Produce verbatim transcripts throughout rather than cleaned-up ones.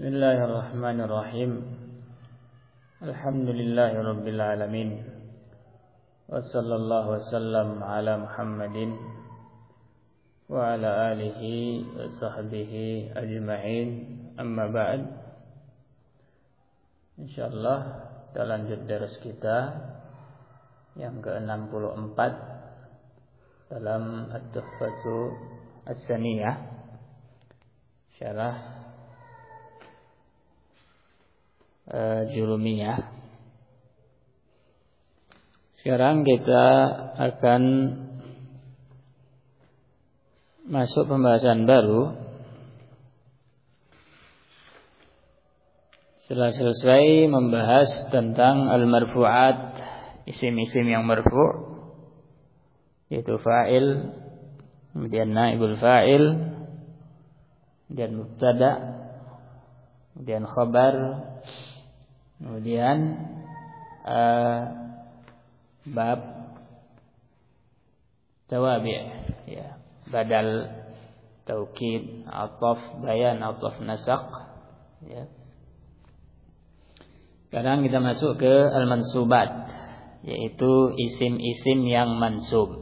Bismillahirrahmanirrahim. Alhamdulillahirabbil alamin. Wassallallahu wasallam ala Muhammadin wa ala alihi wa sahbihi ajma'in. Amma ba'd. Insyaallah kita lanjut dars kita yang ke enam puluh empat dalam At-Tuhfatu As-Saniyah, syarah Uh, Jurumiyah. Sekarang kita akan masuk pembahasan baru. Setelah selesai membahas tentang al-marfu'at, isim-isim yang marfu', yaitu fa'il, kemudian naibul fa'il, kemudian mubtada', kemudian khabar, kemudian uh, bab tawabi', ya, badal, taukid, ataf, bayan, ataf, nasakh, ya. Sekarang kita masuk ke al-mansubat, yaitu isim-isim yang mansub.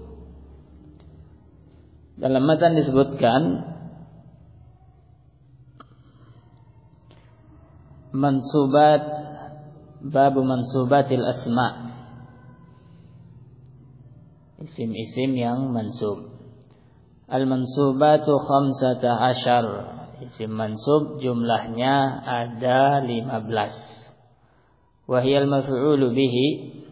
Dalam matan disebutkan mansubat, babu mansubatil asma, isim-isim yang mansub. Al-mansubatu khamsata asyar, isim mansub jumlahnya ada lima belas. Wahiyal maf'ulu bihi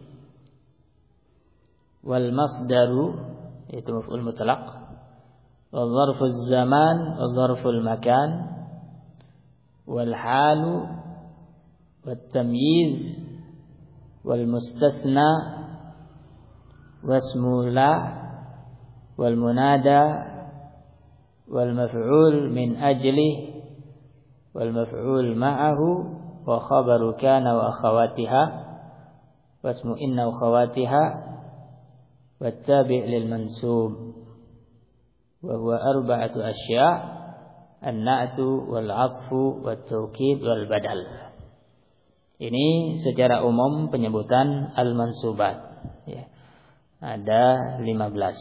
wal masdaru, yaitu maf'ul mutlaq, wal zarful zaman, wal zarful makan, wal halu, والتمييز والمستثنى واسم لا والمنادى والمفعول من أجله والمفعول معه وخبر كان وأخواتها واسم إن وأخواتها والتابع للمنسوب وهو أربعة أشياء: النعت والعطف والتوكيد والبدل. Ini secara umum penyebutan al-mansubat, ya. Ada lima belas.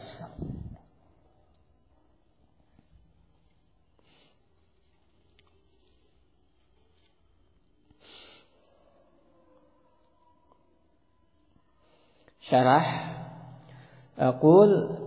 Syarah, aqul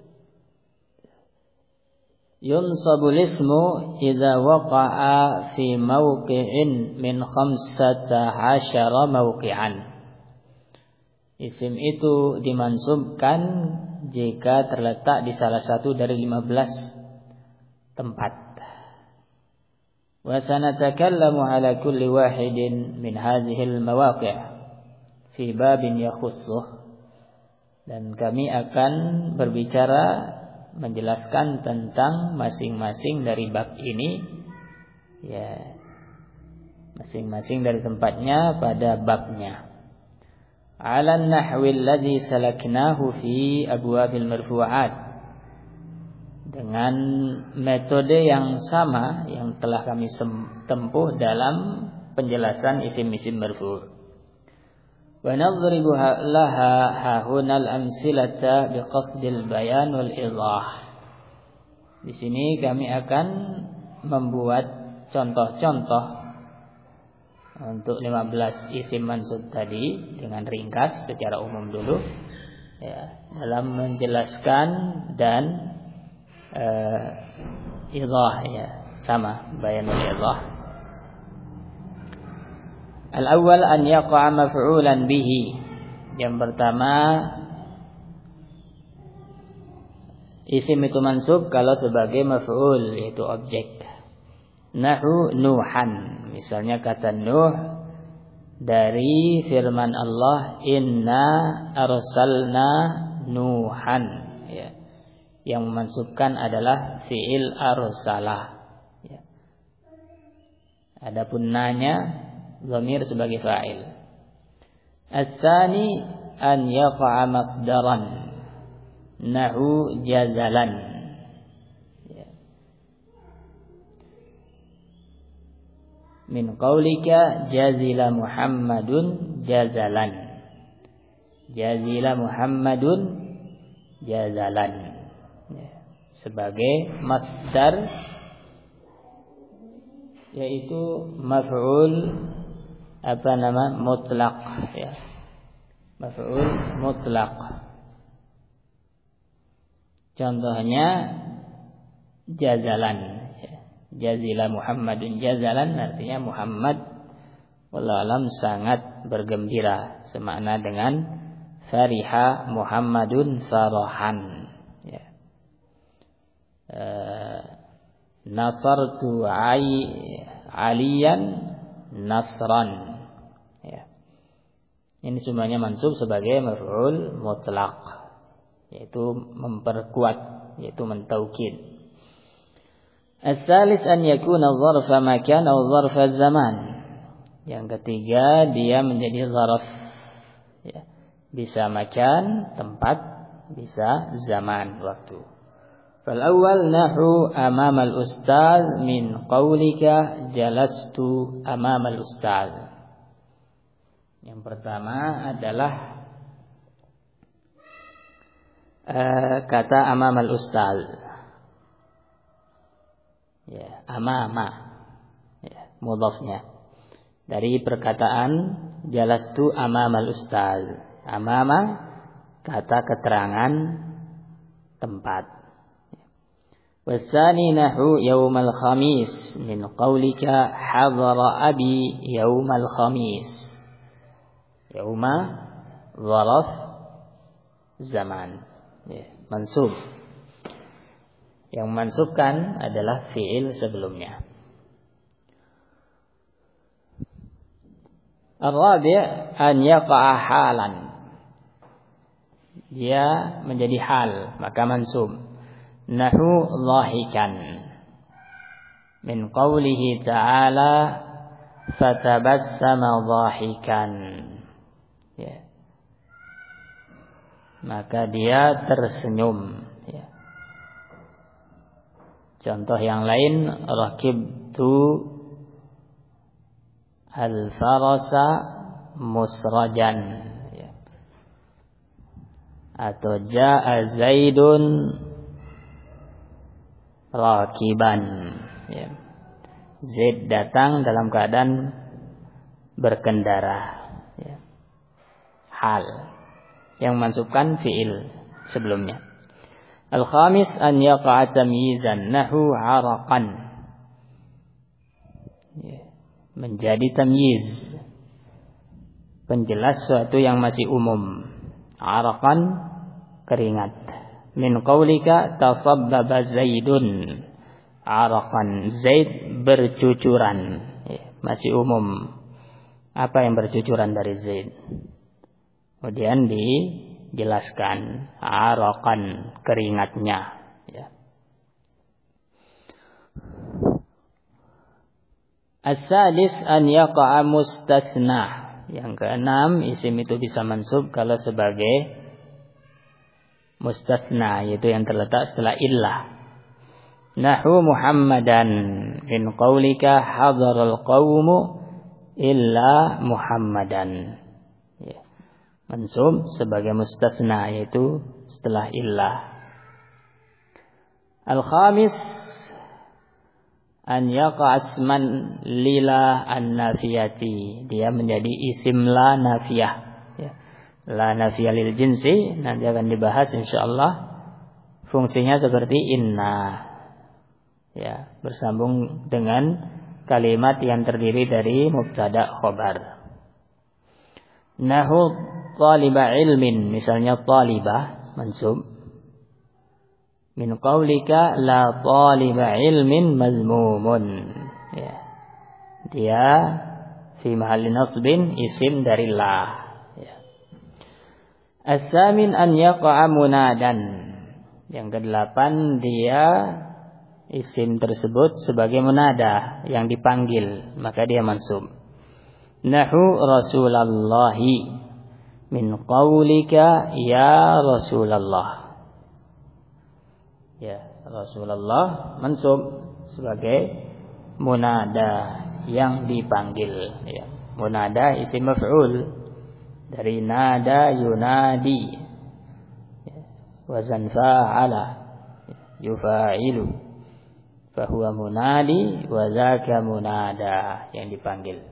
yunsabul ismu idza waqa'a fi mawqi'in min khamsata asyara mawqi'an. Isim itu dimansubkan jika terletak di salah satu dari lima belas tempat. Wa sanatakallamu ala kulli wahidin min hadhil mawaqi' fi babin yakhussuh. Dan kami akan berbicara, menjelaskan tentang masing-masing dari bab ini, ya, masing-masing dari tempatnya pada babnya. Ala nahwi alladhi salaknahu fi abwabil marfu'at, dengan metode yang sama yang telah kami tempuh dalam penjelasan isim-isim marfu'. Wa nadribu laha hahuna al-amsilata biqasdil bayan wal idah. Di sini kami akan membuat contoh-contoh untuk lima belas isim mansub tadi dengan ringkas secara umum dulu, ya, dalam menjelaskan dan uh, idah, ya, sama, bayan wal idah. Al-awwal an yaqa'a maf'ulan bihi. Yang pertama, isim itu mansub kalau sebagai maf'ul, yaitu objek. Nahu Nuhan, misalnya kata Nuh dari firman Allah, inna arsalna Nuhan, ya. Yang memansubkan adalah fi'il arsalah, ya. Adapun nanya, dhamir sebagai fa'il. As-tsani an yaqa'a masdaran, nahu jazalan, ya. min qaulika jazila Muhammadun jazalan. Jazila Muhammadun jazalan. Ya. Sebagai masdar, yaitu maf'ul apa nama mutlaq, ya. Maf'ul mutlaq. Contohnya jazalan, ya. Jazila Muhammadun jazalan artinya Muhammad wallahu alam sangat bergembira, semakna dengan fariha Muhammadun farahan, ya. Uh, nasartu ai aliyan nasran, ya. Ini semuanya mansub sebagai maf'ul mutlaq, yaitu memperkuat, yaitu mentaukid. As-salis an yakuna dharfa makan atau dharfa zaman. Yang ketiga, dia menjadi zarf, ya. Bisa makan tempat, bisa zaman waktu. Fal awwal nahu amam al ustaz min qaulika jalastu amam al ustaz. Yang pertama adalah uh, kata amam al ustaz. Ya, amama, ya, mudhafnya dari perkataan jalastu amamal ustaz. Amama kata keterangan tempat. Wasani nahu yaumal khamis min qaulika hadara abi yaumal khamis. Yauma zaraf zaman, ya, mansub. Yang mansubkan adalah fi'il sebelumnya. Ar-rabi' an yaqa'a halan. Dia menjadi hal, maka mansub. Nahu dhahikan. Min qawlihi ta'ala fatabassama dhahikan. Ya. Maka dia tersenyum, ya. Contoh yang lain, rakibtu al-farasa musrajan, ya. Atau ja'a zaidun rakiban, ya. Zaid datang dalam keadaan berkendara, ya. Hal yang mansubkan fi'il sebelumnya. Al-khamis an yaqa'a tamyizan nahu 'araqan. Ya. Menjadi tamyiz, penjelas suatu yang masih umum. 'Araqan keringat. Min qaulika tasabbaba Zaidun 'araqan. Zaid bercucuran, ya, masih umum. Apa yang bercucuran dari Zaid? Kemudian dijelaskan 'araqan keringatnya, ya. As-sadis an yaqa'a mustasna. Yang keenam, isim itu bisa mansub kalau sebagai mustasna, yaitu yang terletak setelah illah. Nahu Muhammadan min qaulika hadaral qawmu illa Muhammadan, ya. Mansub sebagai mustasna, yaitu setelah illah. Al-khamis an yaqa asman lila an-nafiyati. Dia menjadi isim la nafiyah, ya. La nafiyah lil jinsi nanti akan dibahas insyaallah. Fungsinya seperti inna, ya, bersambung dengan kalimat yang terdiri dari mubtada khobar. Nahu taliba ilmin, misalnya talibah mansub. Min qaulika la taliba ilmin mazmumun, ya. Dia fi mahalli nasbin isim dari la, ya. As-samin an yaqa'a munadan. Yang kedelapan, dia isim tersebut sebagai munada yang dipanggil, maka dia mansub. Nahu Rasulallahi min qaulika ya Rasulullah. Ya, Rasulullah mansub sebagai munada yang dipanggil, ya. Munada isim maf'ul dari nada yunadi, ya. Wazan fa'ala yufa'ilu, fahuwa munadi wa dzaka munada, yang dipanggil.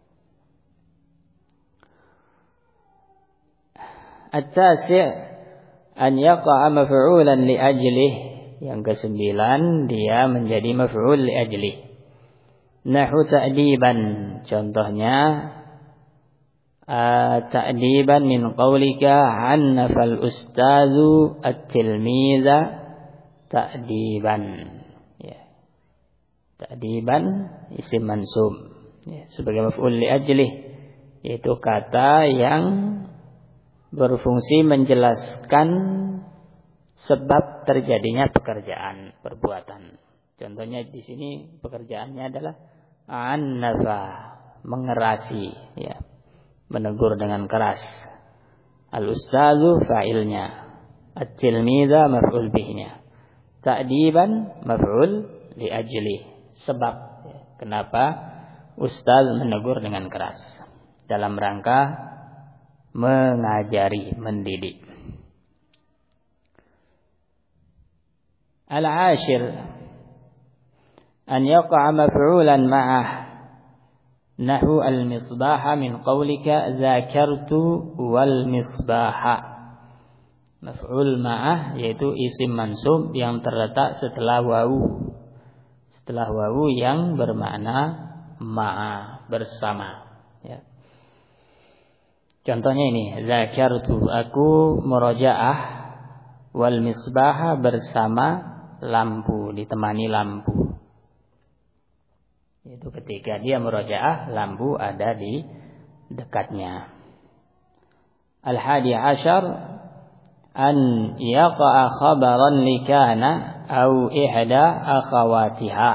At-tasi' an yaqa'a maf'ulan li ajlih, yang kesembilan dia menjadi maf'ul li ajlih. Nahu ta'diban, contohnya uh, ta'diban min qawlika hannafal ustazu at-tilmiza ta'diban, ya. Ta'diban isim mansub, ya, sebagai maf'ul li ajlih, yaitu kata yang berfungsi menjelaskan sebab terjadinya pekerjaan, perbuatan. Contohnya di sini pekerjaannya adalah annafa, mengerasi, ya, menegur dengan keras. Al-ustazu fa'ilnya, at-tilmiza maf'ul bihnya, ta'diban maf'ul li ajli, sebab, ya, kenapa ustaz menegur dengan keras, dalam rangka mengajari, mendidik. Al-ashir an yaqa'a maf'ulan ma'ah, nahu al-misbaha min qawlika dzakartu wal misbaha. Maf'ul ma'ah yaitu isim mansub yang terletak setelah wawu, setelah wawu yang bermakna ma'a, bersama, ya. Contohnya ini, dzakartu, aku murojaah, wal misbaha, bersama lampu, ditemani lampu. Itu ketika dia murojaah, lampu ada di dekatnya. Al-hadi asyar an yaqa'a khabaran likana au ihda akhawatiha.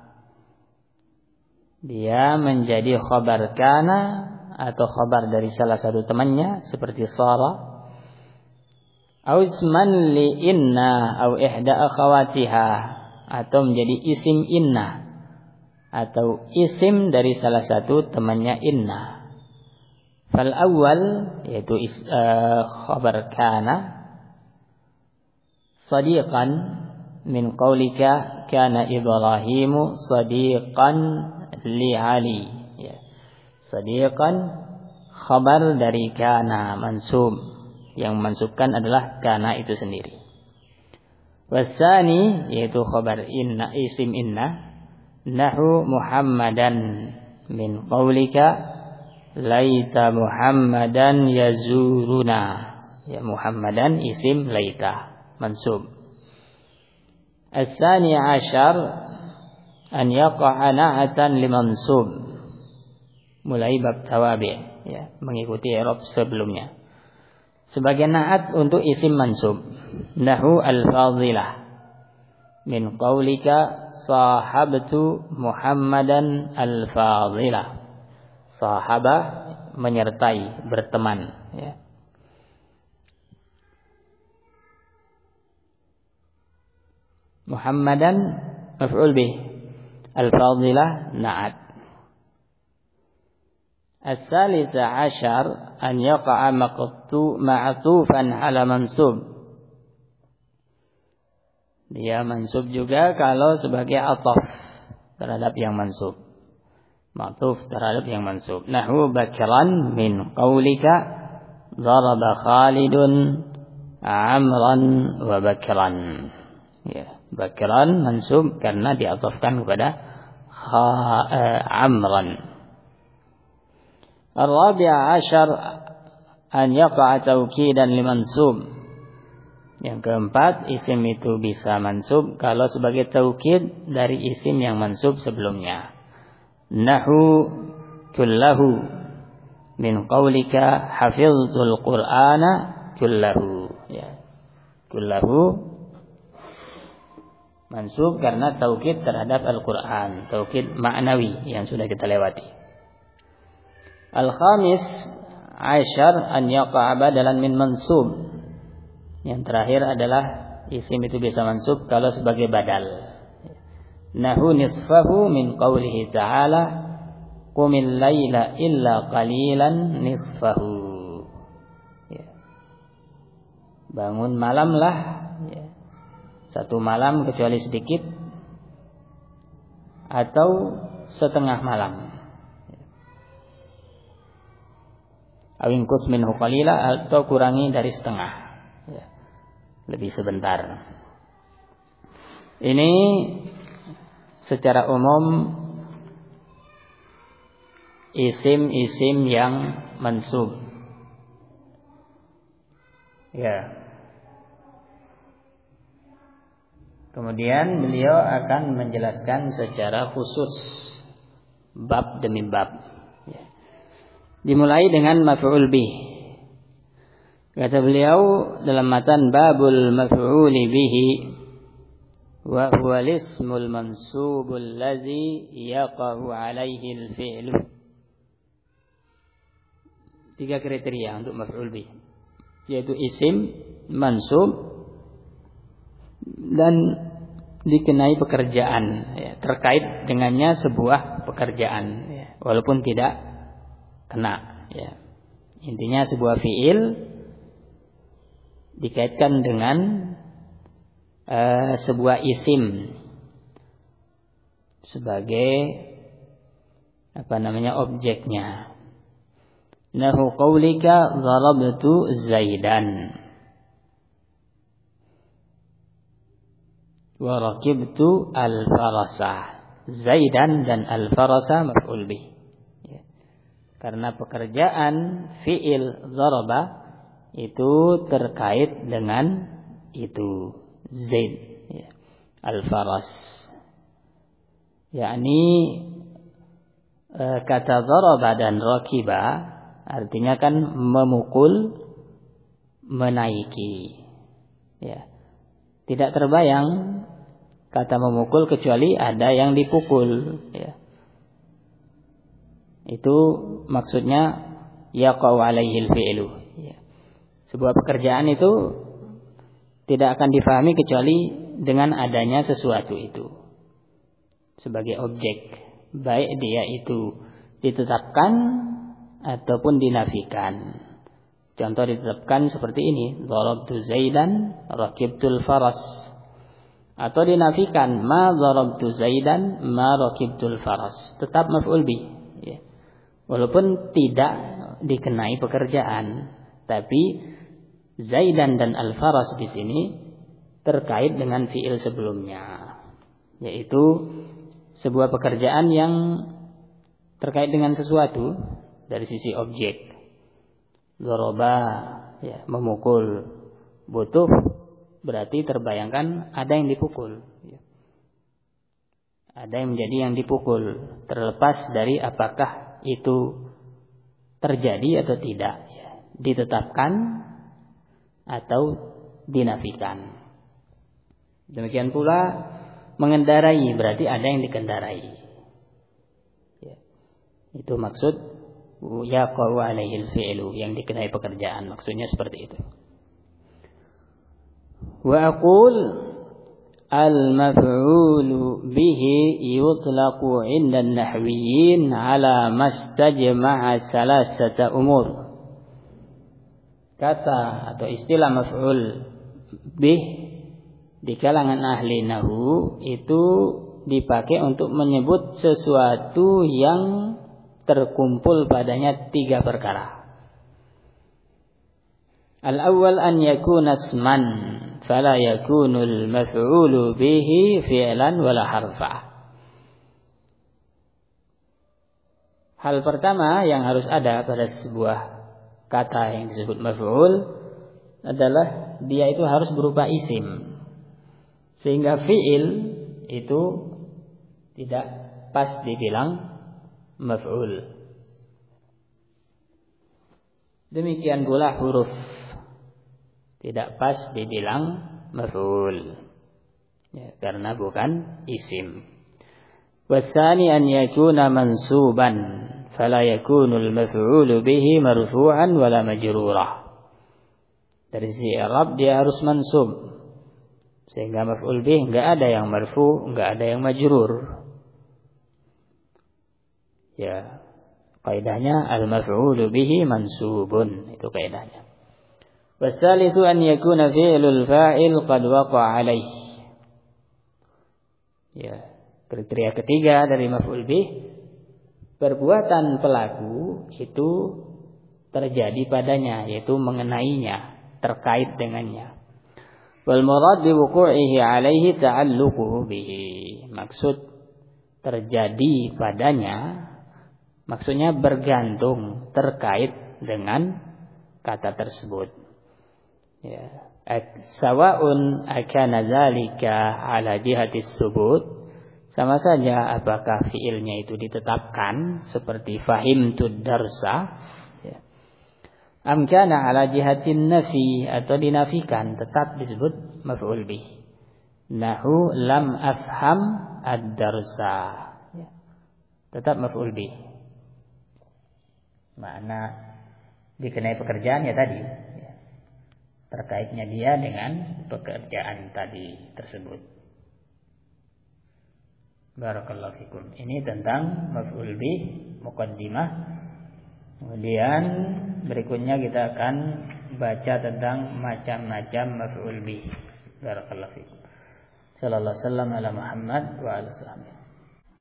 Dia menjadi khabar kana atau khabar dari salah satu temannya seperti sara, au isman li inna au ihda akhawatiha, atau menjadi isim inna atau isim dari salah satu temannya inna. Fal awal yaitu is, uh, khabar kana sadiqan min qaulika kana Ibrahimu sadiqan li Ali, ya. Sadiqan khabar dari kana mansub, yang mansubkan adalah kana itu sendiri. Wasani yaitu khabar inna, isim inna, nahu Muhammadan min qaulika laita Muhammadan yazuruna, ya, Muhammadan isim laita mansub. As-sani asyar an yaqa'a na'atan limansub, mulai bab tawabi', ya, mengikuti i'rab sebelumnya, sebagai na'at untuk isim mansub. Nahu al-fadilah min qaulika sahabtu Muhammadan al-fadilah. Sahabah menyertai, berteman, ya. Muhammadan maf'ul bih, al-fadilah na'at. As-salisa asyar an yaqa'a maqtu ma'tufan ala mansub. Dia mansub juga kalau sebagai ataf terhadap yang mansub, ma'tuf terhadap yang mansub. Nahu bakran min qaulika daraba Khalidun Amran wa bakran, ya, bakran mansub karena diatafkan kepada kha, eh, Amran. Ar-rabi'a asyar an yaqa'a tawkidan limansub. Yang keempat, isim itu bisa mansub kalau sebagai taukid dari isim yang mansub sebelumnya. Nahu kullahu min qaulika hafizul qur'ana kullahu, ya. Kullahu mansub karena taukid terhadap Al-Qur'an, taukid ma'nawi yang sudah kita lewati. Al-khamis asyar an yaqa'a badalan min mansub. Yang terakhir adalah isim itu bisa mansub kalau sebagai badal. Nahu nisfahu min qawlihi ta'ala qumil laila illa qalilan nisfahu. Ya. Bangun malamlah, ya. Satu malam kecuali sedikit, atau setengah malam. Awingkus minhu qalila, atau kurangi dari setengah, ya. Lebih sebentar. Ini secara umum isim-isim yang mansub. Ya. Kemudian beliau akan menjelaskan secara khusus bab demi bab. Ya. Dimulai dengan maf'ul bih. Kata beliau dalam matan babul maf'uli bihi wa huwa al-ismul mansubul ladzi yaqa'u 'alaihi al-fi'lu. Tiga kriteria untuk maf'ul bih, yaitu isim mansub dan dikenai pekerjaan, ya, terkait dengannya sebuah pekerjaan, ya, walaupun tidak kena, ya. Intinya sebuah fiil dikaitkan dengan uh, sebuah isim sebagai apa namanya objeknya. Nahu qaulika darabtu Zaidan wa rakibtu al-farasa. Zaidan dan al-farasa maf'ul bih. Ya. Karena pekerjaan fi'il daraba itu terkait dengan itu Zaid, ya. Al-faras. Yakni e, kata daraba dan rakiba artinya kan memukul, menaiki. Ya. Tidak terbayang kata memukul kecuali ada yang dipukul, ya. Itu maksudnya yaqa'u 'alaihi al-fi'lu, ya. Sebuah pekerjaan itu tidak akan difahami kecuali dengan adanya sesuatu itu sebagai objek, baik dia itu ditetapkan ataupun dinafikan. Contoh ditetapkan seperti ini, darabtu Zaidan, rakibtul faras. Atau dinafikan, ma darabtu Zaidan, ma rakibtul faras. Tetap maf'ul bih, ya. Walaupun tidak dikenai pekerjaan, tapi Zaidan dan al-faras di sini terkait dengan fiil sebelumnya, yaitu sebuah pekerjaan yang terkait dengan sesuatu dari sisi objek. Doroba, ya, memukul. Butuh berarti terbayangkan ada yang dipukul, ya. Ada yang menjadi yang dipukul, terlepas dari apakah itu terjadi atau tidak, ya. Ditetapkan atau dinafikan. Demikian pula mengendarai, berarti ada yang dikendarai, ya. Itu maksud yaqa'u 'alaihi al-fi'lu, yang dikenai pekerjaan, maksudnya seperti itu. Wa aqul al-maf'ulu bihi yutlaqu 'inda an-nahwiyyin 'ala mastajma'a salasata umur. Kata atau istilah maf'ul bih di kalangan ahli nahwu itu dipakai untuk menyebut sesuatu yang terkumpul padanya tiga perkara. Al-awwal an yakuna isman fala yakunu al-maf'ulu bihi fi'lan wala harfa. Hal pertama yang harus ada pada sebuah kata yang disebut maf'ul adalah dia itu harus berupa isim, sehingga fi'il itu tidak pas dibilang maf'ul. Demikian pula huruf tidak pas dibilang maf'ul, ya, karena bukan isim. Wasani an yakuna mansuban fala yakunu al-maf'ulu bihi marfu'an wala majrura. Dari sisi i'rab dia harus mansub, sehingga maf'ul bih enggak ada yang marfu', enggak ada yang majrur. Ya, Kaidahnya al-maf'ulu bihi mansubun, itu kaidahnya. Wasalisu an yakuna fi'lul fa'il qad waqa'a alaih. Ya, kriteria ketiga dari maf'ul bih, perbuatan pelaku itu terjadi padanya, yaitu mengenainya, terkait dengannya. Wal murad bi wuqu'ihi alaihi ta'alluquhu bihi. Maksud terjadi padanya, maksudnya bergantung, terkait dengan kata tersebut. Ya, sawa'un akana dzalika ala jihati subut, sama saja apakah fiilnya itu ditetapkan seperti fahimtud darsa, ya. Am kana ala jihatin nafi, atau dinafikan, tetap disebut maf'ul bih. Nahu lam afham ad-darsa, ya. Tetap maf'ul bih. Makna dikenai pekerjaan ya tadi, ya. Terkaitnya dia dengan pekerjaan tadi tersebut. Barakallahu fikum. Ini tentang maf'ul bih, muqaddimah. Kemudian berikutnya kita akan baca tentang macam-macam maf'ul bih. Barakallahu fikum. Sallallahu alaihi wasallam ala Muhammad wa ala sahbihi.